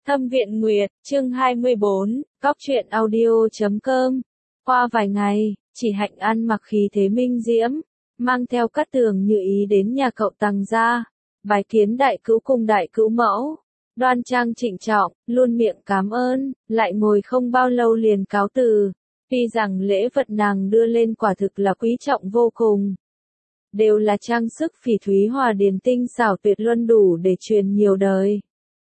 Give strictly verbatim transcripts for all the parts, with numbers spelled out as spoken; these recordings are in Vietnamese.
Thâm Viện Nguyệt, chương hai mươi bốn, Cóc truyện audio chấm com. Qua vài ngày, Chỉ Hạnh ăn mặc khí thế minh diễm, mang theo Cát Tường Như ý đến nhà cậu Tằng gia, bái kiến đại cữu cùng đại cữu mẫu. Đoan trang trịnh trọng, luôn miệng cảm ơn, lại ngồi không bao lâu liền cáo từ. Tuy rằng lễ vật nàng đưa lên quả thực là quý trọng vô cùng. Đều là trang sức phỉ thúy hòa điền tinh xảo tuyệt luân đủ để truyền nhiều đời.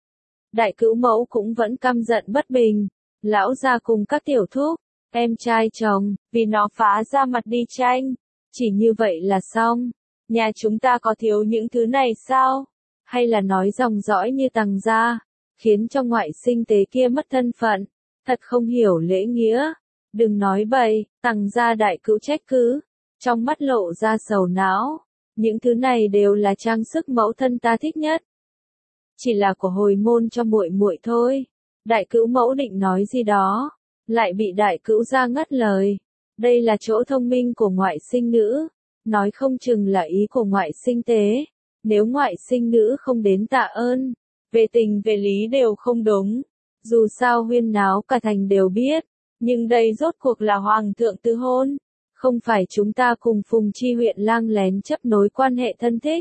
Đại cữu mẫu cũng vẫn căm giận bất bình, lão gia cùng các tiểu thúc, em trai chồng, vì nó phá ra mặt đi tranh. Chỉ như vậy là xong, nhà chúng ta có thiếu những thứ này sao? Hay là nói dòng dõi như Tằng gia, khiến cho ngoại sinh tế kia mất thân phận, thật không hiểu lễ nghĩa. Đừng nói bậy, Tằng gia đại cữu trách cứ, trong mắt lộ ra sầu não. Những thứ này đều là trang sức mẫu thân ta thích nhất. Chỉ là của hồi môn cho muội muội thôi. Đại cữu mẫu định nói gì đó, lại bị đại cữu gia ngắt lời. Đây là chỗ thông minh của ngoại sinh nữ, nói không chừng là ý của ngoại sinh tế. Nếu ngoại sinh nữ không đến tạ ơn, về tình về lý đều không đúng. Dù sao huyên náo cả thành đều biết, nhưng đây rốt cuộc là hoàng thượng tư hôn, không phải chúng ta cùng Phùng Chi huyện lang lén chấp nối quan hệ thân thích.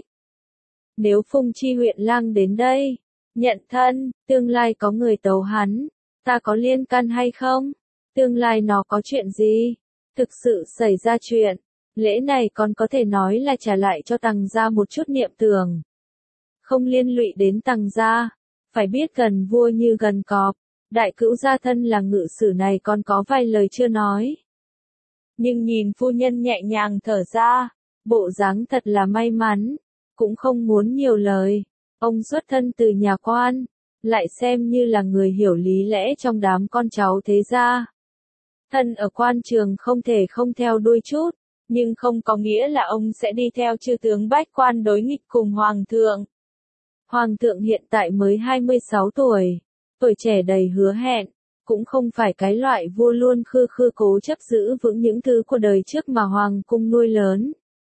Nếu Phùng Chi huyện lang đến đây, nhận thân, tương lai có người tấu hắn, ta có liên can hay không? Tương lai nó có chuyện gì? Thực sự xảy ra chuyện, lễ này còn có thể nói là trả lại cho Tằng gia một chút niệm tưởng. Không liên lụy đến Tằng gia, phải biết gần vua như gần cọp, đại cữu gia thân là ngự sử này còn có vài lời chưa nói. Nhưng nhìn phu nhân nhẹ nhàng thở ra, bộ dáng thật là may mắn, cũng không muốn nhiều lời. Ông xuất thân từ nhà quan, lại xem như là người hiểu lý lẽ trong đám con cháu thế gia. Thân ở quan trường không thể không theo đuôi chút, nhưng không có nghĩa là ông sẽ đi theo chư tướng bách quan đối nghịch cùng hoàng thượng. Hoàng thượng hiện tại mới hai mươi sáu tuổi, tuổi trẻ đầy hứa hẹn, cũng không phải cái loại vua luôn khư khư cố chấp giữ vững những thứ của đời trước mà hoàng cung nuôi lớn.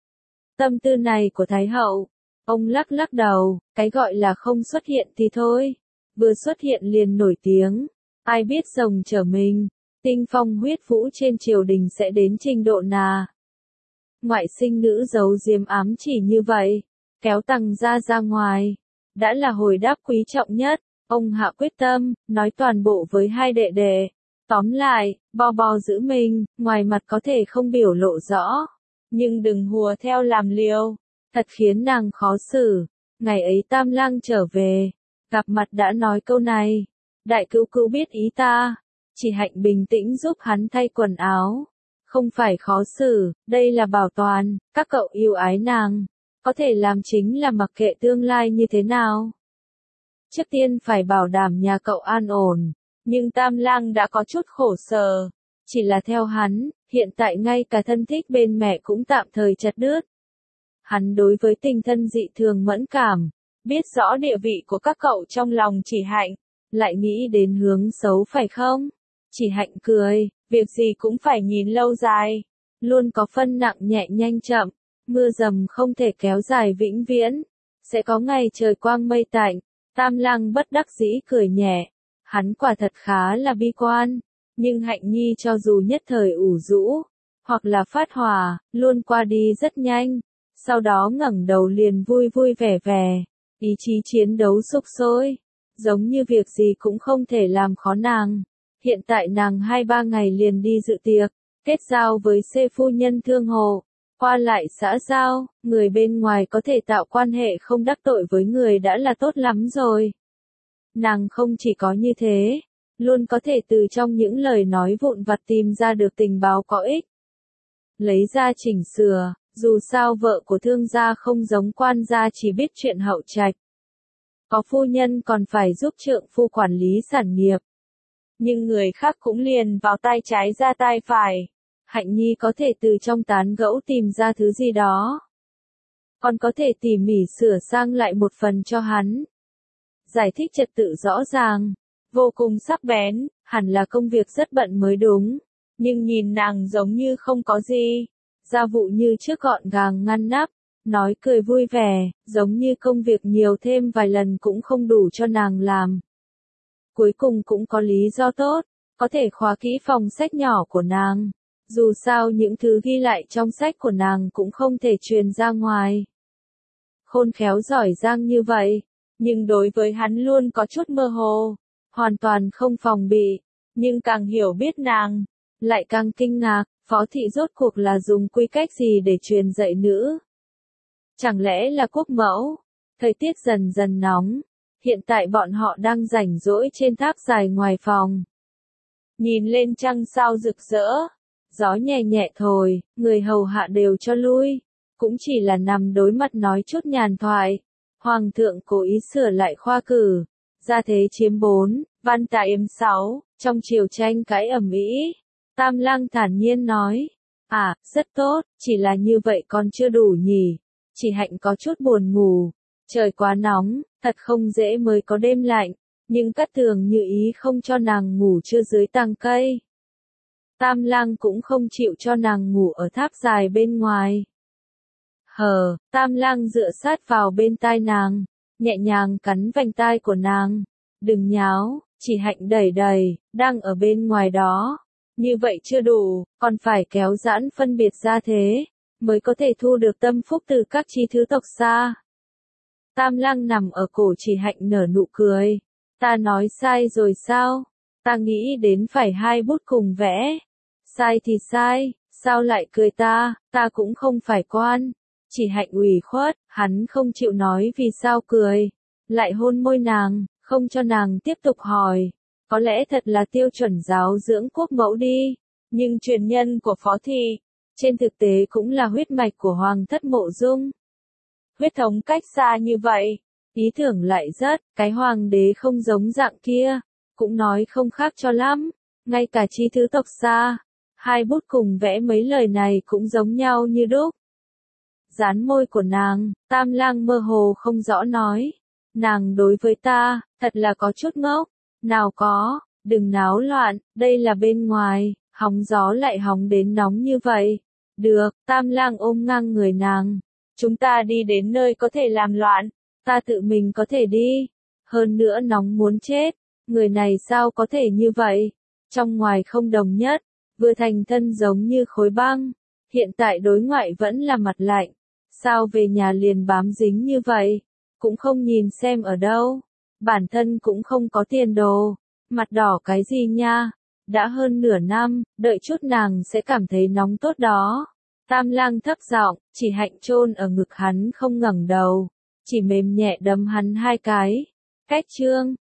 Tâm tư này của Thái hậu, ông lắc lắc đầu, cái gọi là không xuất hiện thì thôi, vừa xuất hiện liền nổi tiếng, ai biết rồng trở mình, tinh phong huyết vũ trên triều đình sẽ đến trình độ nào. Ngoại sinh nữ giấu diếm ám chỉ như vậy, kéo Tằng gia ra ngoài, đã là hồi đáp quý trọng nhất. Ông hạ quyết tâm, nói toàn bộ với hai đệ đệ. Tóm lại, bo bo giữ mình, ngoài mặt có thể không biểu lộ rõ, nhưng đừng hùa theo làm liều, thật khiến nàng khó xử. Ngày ấy Tam Lang trở về, gặp mặt đã nói câu này, đại cữu cữu biết ý ta. Chỉ Hạnh bình tĩnh giúp hắn thay quần áo, không phải khó xử, đây là bảo toàn, các cậu yêu ái nàng, có thể làm chính là mặc kệ tương lai như thế nào. Trước tiên phải bảo đảm nhà cậu an ổn, nhưng Tam Lang đã có chút khổ sở, chỉ là theo hắn, hiện tại ngay cả thân thích bên mẹ cũng tạm thời chặt đứt. Hắn đối với tình thân dị thường mẫn cảm, biết rõ địa vị của các cậu trong lòng Chỉ Hạnh, lại nghĩ đến hướng xấu phải không? Chỉ Hạnh cười, việc gì cũng phải nhìn lâu dài, luôn có phân nặng nhẹ nhanh chậm, mưa dầm không thể kéo dài vĩnh viễn, sẽ có ngày trời quang mây tạnh. Tam Lang bất đắc dĩ cười nhẹ, hắn quả thật khá là bi quan, nhưng Hạnh nhi cho dù nhất thời ủ rũ, hoặc là phát hỏa, luôn qua đi rất nhanh, sau đó ngẩng đầu liền vui vui vẻ vẻ, ý chí chiến đấu sục sôi, giống như việc gì cũng không thể làm khó nàng. Hiện tại nàng hai ba ngày liền đi dự tiệc, kết giao với xê phu nhân Thương Hồ. Qua lại xã giao, người bên ngoài có thể tạo quan hệ không đắc tội với người đã là tốt lắm rồi. Nàng không chỉ có như thế, luôn có thể từ trong những lời nói vụn vặt tìm ra được tình báo có ích. Lấy ra chỉnh sửa, dù sao vợ của thương gia không giống quan gia chỉ biết chuyện hậu trạch. Có phu nhân còn phải giúp trượng phu quản lý sản nghiệp. Nhưng người khác cũng liền vào tay trái ra tay phải. Hạnh nhi có thể từ trong tán gẫu tìm ra thứ gì đó. Còn có thể tỉ mỉ sửa sang lại một phần cho hắn. Giải thích trật tự rõ ràng, vô cùng sắc bén, hẳn là công việc rất bận mới đúng. Nhưng nhìn nàng giống như không có gì. Gia vụ như trước gọn gàng ngăn nắp, nói cười vui vẻ, giống như công việc nhiều thêm vài lần cũng không đủ cho nàng làm. cuối cùng cũng có lý do tốt, có thể khóa kỹ phòng sách nhỏ của nàng. Dù sao những thứ ghi lại trong sách của nàng cũng không thể truyền ra ngoài. Khôn khéo giỏi giang như vậy, nhưng đối với hắn luôn có chút mơ hồ, hoàn toàn không phòng bị, nhưng càng hiểu biết nàng, lại càng kinh ngạc, Phó Thị rốt cuộc là dùng quy cách gì để truyền dạy nữ. Chẳng lẽ là quốc mẫu? Thời tiết dần dần nóng, hiện tại bọn họ đang rảnh rỗi trên tháp dài ngoài phòng. Nhìn lên trăng sao rực rỡ, gió nhẹ nhẹ thổi, người hầu hạ đều cho lui, cũng chỉ là nằm đối mặt nói chút nhàn thoại. Hoàng thượng cố ý sửa lại khoa cử, gia thế chiếm bốn, văn tài yếm sáu, trong triều tranh cãi ầm ĩ. Tam Lang thản nhiên nói, à, rất tốt, chỉ là như vậy còn chưa đủ nhỉ, chỉ hạnh có chút buồn ngủ, trời quá nóng, thật không dễ mới có đêm lạnh, nhưng Cát Tường như ý không cho nàng ngủ trưa dưới tàng cây. Tam Lang cũng không chịu cho nàng ngủ ở tháp dài bên ngoài. Hờ, Tam Lang dựa sát vào bên tai nàng, nhẹ nhàng cắn vành tai của nàng. Đừng nháo, chỉ hạnh đẩy đầy, đang ở bên ngoài đó. Như vậy chưa đủ, còn phải kéo giãn phân biệt ra thế, mới có thể thu được tâm phúc từ các chi thứ tộc xa. Tam Lang nằm ở cổ chỉ hạnh nở nụ cười. Ta nói sai rồi sao? Ta nghĩ đến phải hai bút cùng vẽ. Sai thì sai, sao lại cười ta, ta cũng không phải quan. Chỉ hạnh ủy khuất, hắn không chịu nói vì sao cười. Lại hôn môi nàng, không cho nàng tiếp tục hỏi. Có lẽ thật là tiêu chuẩn giáo dưỡng quốc mẫu đi. Nhưng truyền nhân của Phó Thị, trên thực tế cũng là huyết mạch của Hoàng thất Mộ Dung. Huyết thống cách xa như vậy, ý tưởng lại rất, cái hoàng đế không giống dạng kia, cũng nói không khác cho lắm, ngay cả chi thứ tộc xa, hai bút cùng vẽ mấy lời này cũng giống nhau như đúc. Dán môi của nàng, Tam Lang mơ hồ không rõ nói, nàng đối với ta, thật là có chút ngốc, nào có, đừng náo loạn, đây là bên ngoài, hóng gió lại hóng đến nóng như vậy. Được, Tam Lang ôm ngang người nàng. Chúng ta đi đến nơi có thể làm loạn, ta tự mình có thể đi. Hơn nữa nóng muốn chết, người này sao có thể như vậy? Trong ngoài không đồng nhất, vừa thành thân giống như khối băng, hiện tại đối ngoại vẫn là mặt lạnh. Sao về nhà liền bám dính như vậy? Cũng không nhìn xem ở đâu. Bản thân cũng không có tiền đồ. Mặt đỏ cái gì nha? Đã hơn nửa năm, đợi chút nàng sẽ cảm thấy nóng tốt đó. Tam Lang thấp giọng, chỉ hạnh chôn ở ngực hắn không ngẩng đầu, chỉ mềm nhẹ đấm hắn hai cái. Cách chương